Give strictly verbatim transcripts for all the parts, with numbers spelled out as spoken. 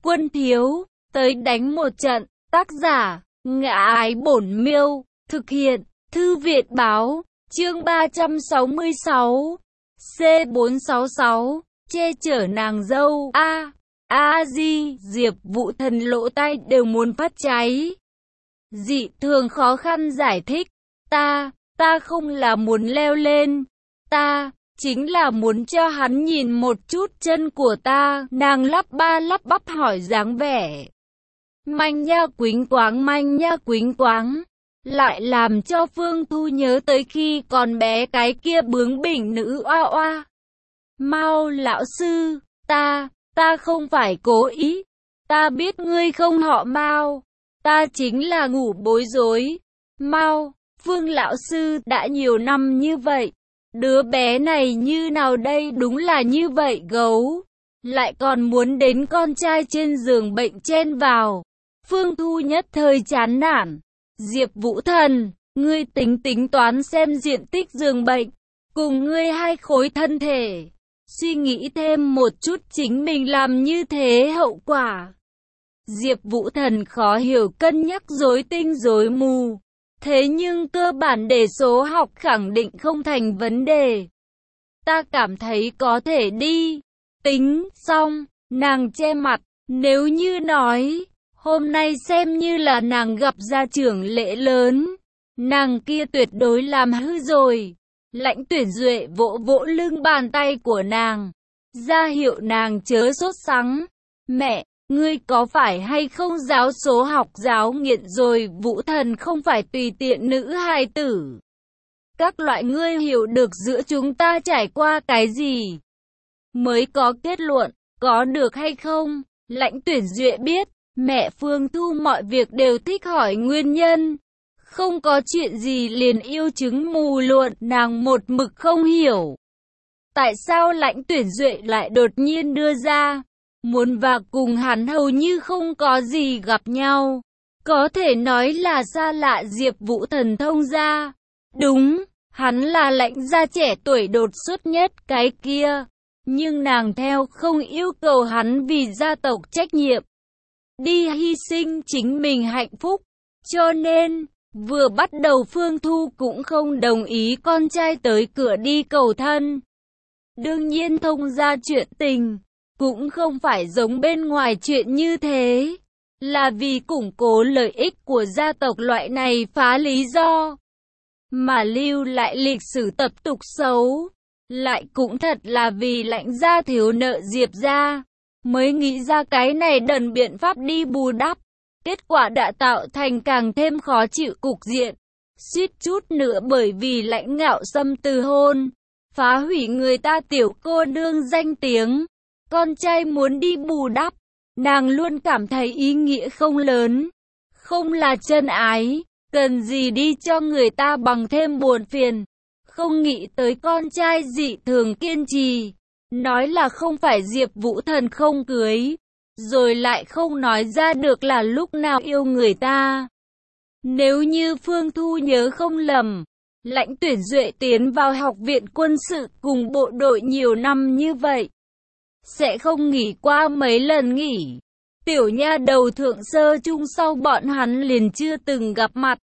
Quân thiếu, tới đánh một trận. Tác giả, Ngã Ái Bổn Miêu. Thực hiện, Thư Viện Báo. Chương ba trăm sáu mươi sáu. C bốn sáu sáu. Che chở nàng dâu. A. A Di. Diệp Vũ Thần lỗ tai đều muốn phát cháy. Dị thường khó khăn giải thích. Ta, ta không là muốn leo lên. Ta, chính là muốn cho hắn nhìn một chút chân của ta. Nàng lắp ba lắp bắp hỏi dáng vẻ manh nha quýnh quáng manh nha quýnh quáng. Lại làm cho Phương Thu nhớ tới khi còn bé cái kia bướng bỉnh nữ oa oa. Mao lão sư, ta, ta không phải cố ý. Ta biết ngươi không họ Mao. Ta chính là ngủ bối rối. Mao, Phương lão sư đã nhiều năm như vậy. Đứa bé này như nào đây, đúng là như vậy gấu. Lại còn muốn đến con trai trên giường bệnh chen vào. Phương Thu nhất thời chán nản. Diệp Vũ Thần, ngươi tính tính toán xem diện tích giường bệnh, cùng ngươi hai khối thân thể. Suy nghĩ thêm một chút chính mình làm như thế hậu quả. Diệp Vũ Thần khó hiểu cân nhắc rối tinh rối mù. Thế nhưng cơ bản đề số học khẳng định không thành vấn đề. Ta cảm thấy có thể đi. Tính xong, nàng che mặt. Nếu như nói, hôm nay xem như là nàng gặp gia trưởng lễ lớn, nàng kia tuyệt đối làm hư rồi. Lãnh Tuyển Duệ vỗ vỗ lưng bàn tay của nàng, ra hiệu nàng chớ sốt sắng. Mẹ, ngươi có phải hay không giáo số học giáo nghiện rồi? Vũ Thần không phải tùy tiện nữ hài tử. Các loại ngươi hiểu được giữa chúng ta trải qua cái gì mới có kết luận, có được hay không? Lãnh Tuyển Duệ biết, mẹ Phương Thu mọi việc đều thích hỏi nguyên nhân. Không có chuyện gì liền yêu chứng mù luận, nàng một mực không hiểu. Tại sao Lãnh Tuyển Duệ lại đột nhiên đưa ra, muốn và cùng hắn hầu như không có gì gặp nhau. Có thể nói là xa lạ Diệp Vũ Thần thông gia. Đúng, hắn là Lãnh gia trẻ tuổi đột xuất nhất cái kia. Nhưng nàng theo không yêu cầu hắn vì gia tộc trách nhiệm, đi hy sinh chính mình hạnh phúc. Cho nên, vừa bắt đầu Phương Thu cũng không đồng ý con trai tới cửa đi cầu thân. Đương nhiên thông gia chuyện tình, cũng không phải giống bên ngoài chuyện như thế. Là vì củng cố lợi ích của gia tộc loại này phá lý do, mà lưu lại lịch sử tập tục xấu. Lại cũng thật là vì Lãnh gia thiếu nợ Diệp gia, mới nghĩ ra cái này đần biện pháp đi bù đắp. Kết quả đã tạo thành càng thêm khó chịu cục diện. Suýt chút nữa bởi vì Lãnh Ngạo Sâm từ hôn, phá hủy người ta tiểu cô nương danh tiếng. Con trai muốn đi bù đắp, nàng luôn cảm thấy ý nghĩa không lớn. Không là chân ái, cần gì đi cho người ta bằng thêm buồn phiền. Không nghĩ tới con trai dị thường kiên trì, nói là không phải Diệp Vũ Thần không cưới, rồi lại không nói ra được là lúc nào yêu người ta. Nếu như Phương Thu nhớ không lầm, Lãnh Tuyển Duệ tiến vào học viện quân sự cùng bộ đội nhiều năm như vậy, sẽ không nghỉ qua mấy lần nghỉ. Tiểu nha đầu thượng sơ trung sau bọn hắn liền chưa từng gặp mặt.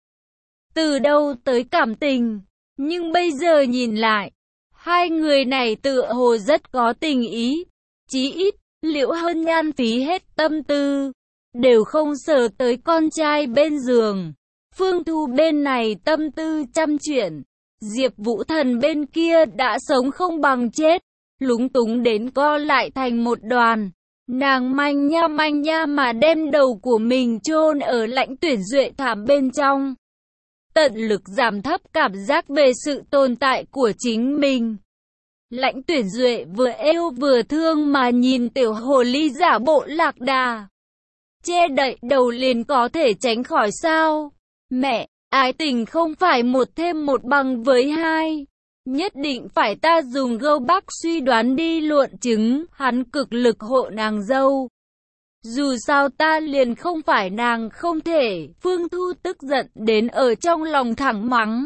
Từ đâu tới cảm tình? Nhưng bây giờ nhìn lại, hai người này tựa hồ rất có tình ý. Chí ít, Liễu Hân Nhan phí hết tâm tư, đều không sờ tới con trai bên giường. Phương Thu bên này tâm tư trăm chuyện, Diệp Vũ Thần bên kia đã sống không bằng chết, lúng túng đến co lại thành một đoàn. Nàng manh nha manh nha mà đem đầu của mình chôn ở Lãnh Tuyển Duệ thảm bên trong, tận lực giảm thấp cảm giác về sự tồn tại của chính mình. Lãnh Tuyển Duệ vừa êu vừa thương mà nhìn tiểu hồ ly giả bộ lạc đà, che đậy đầu liền có thể tránh khỏi sao? Mẹ, ái tình không phải một thêm một bằng với hai. Nhất định phải ta dùng gâu bắc suy đoán đi luận chứng, hắn cực lực hộ nàng dâu. Dù sao ta liền không phải nàng không thể. Phương Thu tức giận đến ở trong lòng thẳng mắng.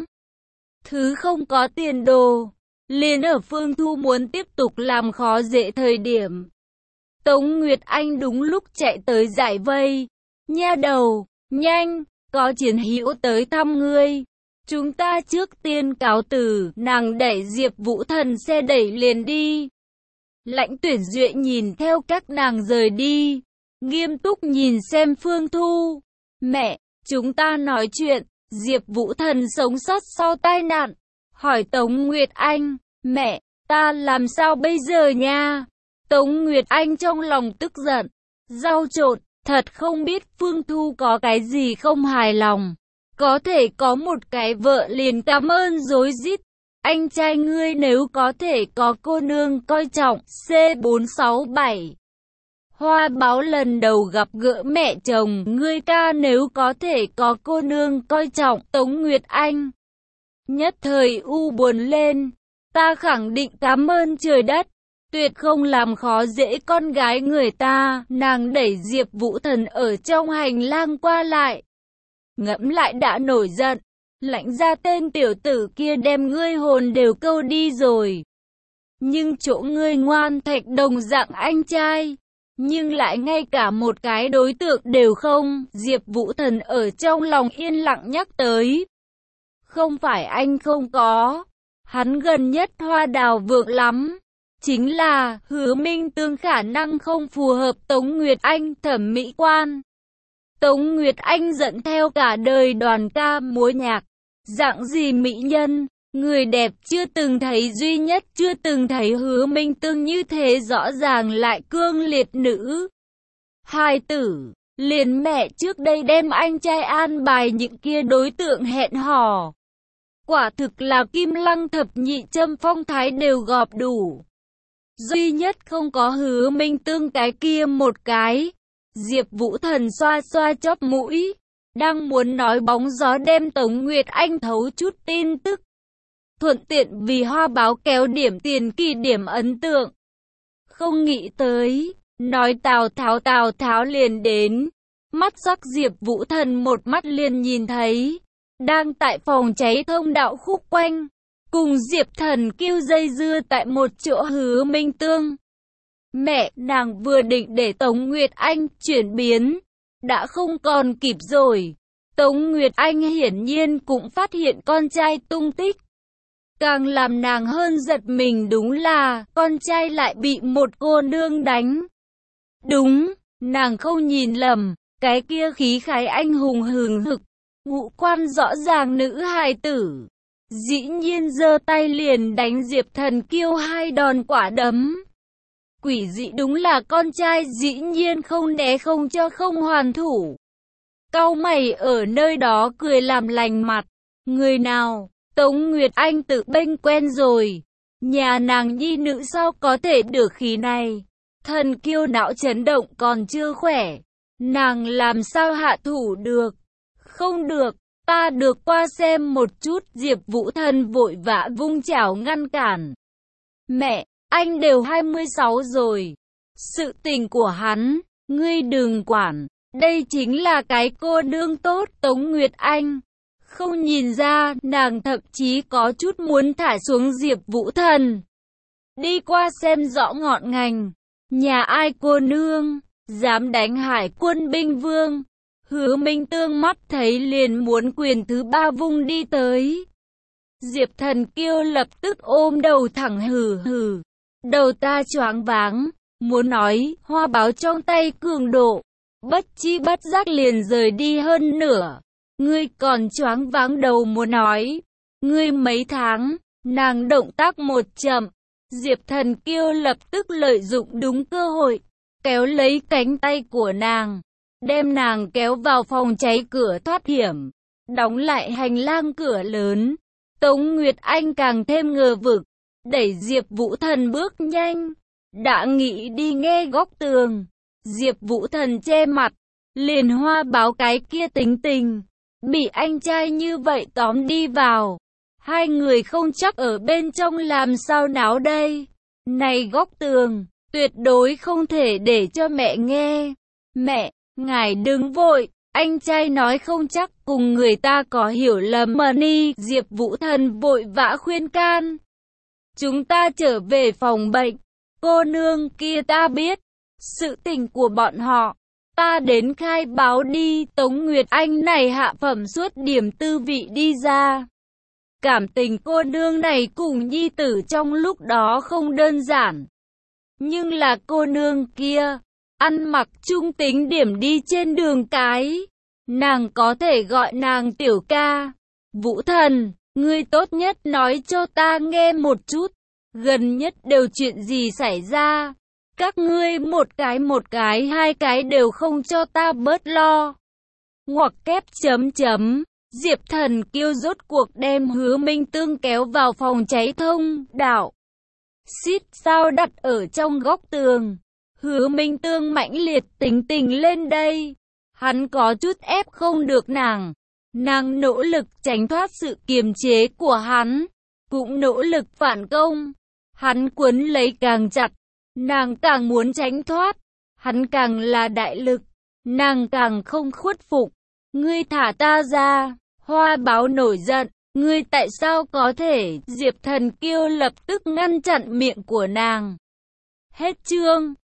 Thứ không có tiền đồ. Liền ở Phương Thu muốn tiếp tục làm khó dễ thời điểm, Tống Nguyệt Anh đúng lúc chạy tới giải vây. Nha đầu, nhanh, có chiến hữu tới thăm ngươi. Chúng ta trước tiên cáo từ, nàng đẩy Diệp Vũ Thần xe đẩy liền đi. Lãnh Tuyển Duệ nhìn theo các nàng rời đi, nghiêm túc nhìn xem Phương Thu. Mẹ, chúng ta nói chuyện, Diệp Vũ Thần sống sót sau tai nạn. Hỏi Tống Nguyệt Anh, mẹ, ta làm sao bây giờ nha? Tống Nguyệt Anh trong lòng tức giận, rau trộn, thật không biết Phương Thu có cái gì không hài lòng. Có thể có một cái vợ liền cảm ơn rối rít. Anh trai ngươi nếu có thể có cô nương coi trọng. C bốn sáu bảy Hoa Báo lần đầu gặp gỡ mẹ chồng. Ngươi ca nếu có thể có cô nương coi trọng. Tống Nguyệt Anh nhất thời u buồn lên. Ta khẳng định cảm ơn trời đất, tuyệt không làm khó dễ con gái người ta. Nàng đẩy Diệp Vũ Thần ở trong hành lang qua lại. Ngẫm lại đã nổi giận. Lãnh ra tên tiểu tử kia đem ngươi hồn đều câu đi rồi. Nhưng chỗ ngươi ngoan thạch đồng dạng anh trai, nhưng lại ngay cả một cái đối tượng đều không. Diệp Vũ Thần ở trong lòng yên lặng nhắc tới. Không phải anh không có, hắn gần nhất hoa đào vượng lắm. Chính là Hứa Minh Tương khả năng không phù hợp Tống Nguyệt Anh thẩm mỹ quan. Tống Nguyệt Anh dẫn theo cả đời đoàn ca múa nhạc. Dạng gì mỹ nhân, người đẹp chưa từng thấy, duy nhất chưa từng thấy Hứa Minh Tương như thế rõ ràng lại cương liệt nữ. Hai tử, liền mẹ trước đây đem anh trai an bài những kia đối tượng hẹn hò. Quả thực là kim lăng thập nhị châm phong thái đều gọp đủ. Duy nhất không có Hứa Minh Tương cái kia một cái. Diệp Vũ Thần xoa xoa chóp mũi, đang muốn nói bóng gió đem Tống Nguyệt Anh thấu chút tin tức. Thuận tiện vì Hoa Báo kéo điểm tiền kỳ điểm ấn tượng. Không nghĩ tới, nói Tào Tháo Tào Tháo liền đến. Mắt sắc Diệp Vũ Thần một mắt liền nhìn thấy. Đang tại phòng cháy thông đạo khúc quanh. Cùng Diệp Thần Kiêu dây dưa tại một chỗ Hứa Minh Tương. Mẹ, nàng vừa định để Tống Nguyệt Anh chuyển biến, đã không còn kịp rồi. Tống Nguyệt Anh hiển nhiên cũng phát hiện con trai tung tích. Càng làm nàng hơn giật mình đúng là con trai lại bị một cô nương đánh. Đúng, nàng không nhìn lầm, cái kia khí khái anh hùng hừng hực, ngũ quan rõ ràng nữ hài tử. Dĩ nhiên giơ tay liền đánh Diệp Thần Kiêu hai đòn quả đấm. Quỷ dị đúng là con trai dĩ nhiên không né không cho không hoàn thủ. Cau mày ở nơi đó cười làm lành mặt. Người nào? Tống Nguyệt Anh tự bênh quen rồi. Nhà nàng nhi nữ sao có thể được khí này? Thần Kiêu não chấn động còn chưa khỏe. Nàng làm sao hạ thủ được? Không được, ta được qua xem một chút. Diệp Vũ Thần vội vã vung chảo ngăn cản. Mẹ, anh đều hai mươi sáu rồi. Sự tình của hắn, ngươi đừng quản. Đây chính là cái cô nương tốt. Tống Nguyệt Anh không nhìn ra, nàng thậm chí có chút muốn thả xuống Diệp Vũ Thần. Đi qua xem rõ ngọn ngành. Nhà ai cô nương, dám đánh Hải Quân binh vương. Hứa Minh Tương mắt thấy liền muốn quyền thứ ba vung đi tới. Diệp Thần Kiêu lập tức ôm đầu thẳng hừ hừ. Đầu ta choáng váng, muốn nói, Hoa Báo trong tay cường độ, bất chi bất giác liền rời đi hơn nửa. Ngươi còn choáng váng đầu muốn nói, ngươi mấy tháng, nàng động tác một chậm. Diệp Thần Kiêu lập tức lợi dụng đúng cơ hội, kéo lấy cánh tay của nàng, đem nàng kéo vào phòng cháy cửa thoát hiểm, đóng lại hành lang cửa lớn. Tống Nguyệt Anh càng thêm ngờ vực, đẩy Diệp Vũ Thần bước nhanh, đã nghĩ đi nghe góc tường. Diệp Vũ Thần che mặt, liền Hoa Báo cái kia tính tình, bị anh trai như vậy tóm đi vào. Hai người không chắc ở bên trong làm sao náo đây. Này góc tường, tuyệt đối không thể để cho mẹ nghe. Mẹ, ngài đừng vội, anh trai nói không chắc cùng người ta có hiểu lầm mà ni. Diệp Vũ Thần vội vã khuyên can. Chúng ta trở về phòng bệnh, cô nương kia ta biết, sự tình của bọn họ. Ta đến khai báo đi, Tống Nguyệt Anh này hạ phẩm suốt điểm tư vị đi ra. Cảm tình cô nương này cùng nhi tử trong lúc đó không đơn giản. Nhưng là cô nương kia, ăn mặc trung tính điểm đi trên đường cái. Nàng có thể gọi nàng tiểu ca. Vũ Thần, ngươi tốt nhất nói cho ta nghe một chút. Gần nhất đều chuyện gì xảy ra? Các ngươi một cái một cái hai cái đều không cho ta bớt lo. Ngoặc kép chấm chấm. Diệp Thần Kiêu rốt cuộc đem Hứa Minh Tương kéo vào phòng cháy thông đạo. Xít sao đặt ở trong góc tường. Hứa Minh Tương mãnh liệt tính tình lên đây. Hắn có chút ép không được nàng. Nàng nỗ lực tránh thoát sự kiềm chế của hắn. Cũng nỗ lực phản công. Hắn quấn lấy càng chặt. Nàng càng muốn tránh thoát. Hắn càng là đại lực. Nàng càng không khuất phục. Ngươi thả ta ra. Hoa Báo nổi giận. Ngươi tại sao có thể? Diệp Thần Kiêu lập tức ngăn chặn miệng của nàng. Hết chương.